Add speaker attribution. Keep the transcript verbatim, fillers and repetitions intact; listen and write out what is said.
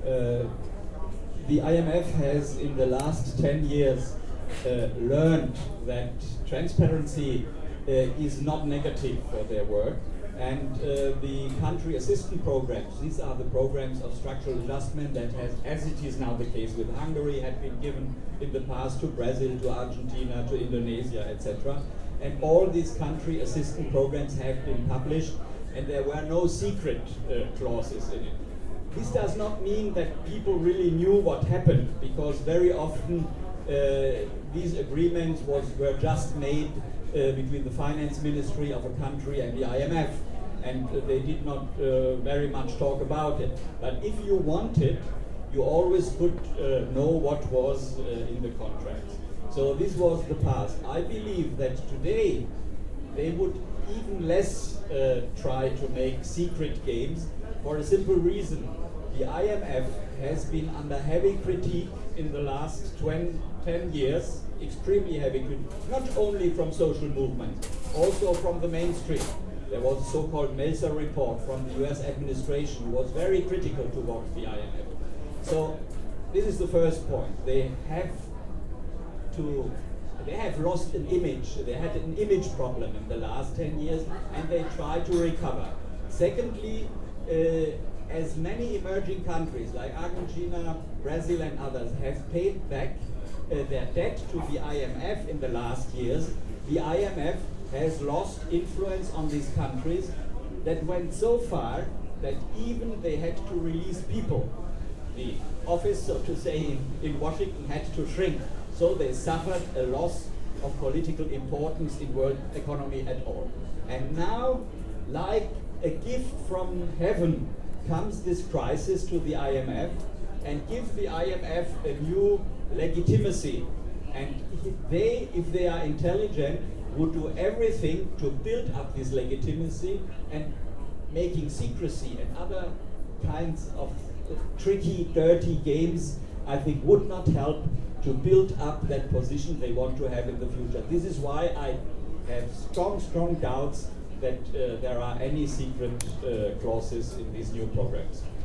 Speaker 1: uh, the I M F has in the last ten years uh, learned that transparency uh, is not negative for their work, and uh, the country assistance programs, these are the programs of structural adjustment that has, as it is now the case with Hungary, had been given in the past to Brazil, to Argentina, to Indonesia, et cetera. And all these country assistance programs have been published, and there were no secret uh, clauses in it. This does not mean that people really knew what happened, because very often uh, these agreements was, were just made uh, between the finance ministry of a country and the I M F, and uh, they did not uh, very much talk about it. But if you wanted, you always could uh, know what was uh, in the contracts. So this was the past. I believe that today they would even less uh, try to make secret games, for a simple reason. The I M F has been under heavy critique in the last twenty, ten years, extremely heavy critique, not only from social movements, also from the mainstream. There was a so-called Meltzer report from the U S administration who was very critical towards the I M F. So this is the first point. They have to, they have lost an image. They had an image problem in the last ten years, and they try to recover. Secondly, uh, as many emerging countries like Argentina, Brazil and others have paid back uh, their debt to the I M F in the last years, the I M F has lost influence on these countries that went so far that even they had to release people. The office, so to say, in, in Washington had to shrink. So they suffered a loss of political importance in world economy at all. And now, like a gift from heaven, comes this crisis to the I M F and gives the I M F a new legitimacy. And if they, if they are intelligent, would do everything to build up this legitimacy, and making secrecy and other kinds of tricky, dirty games, I think would not help to build up that position they want to have in the future. This is why I have strong, strong doubts that uh, there are any secret uh, clauses in these new programs.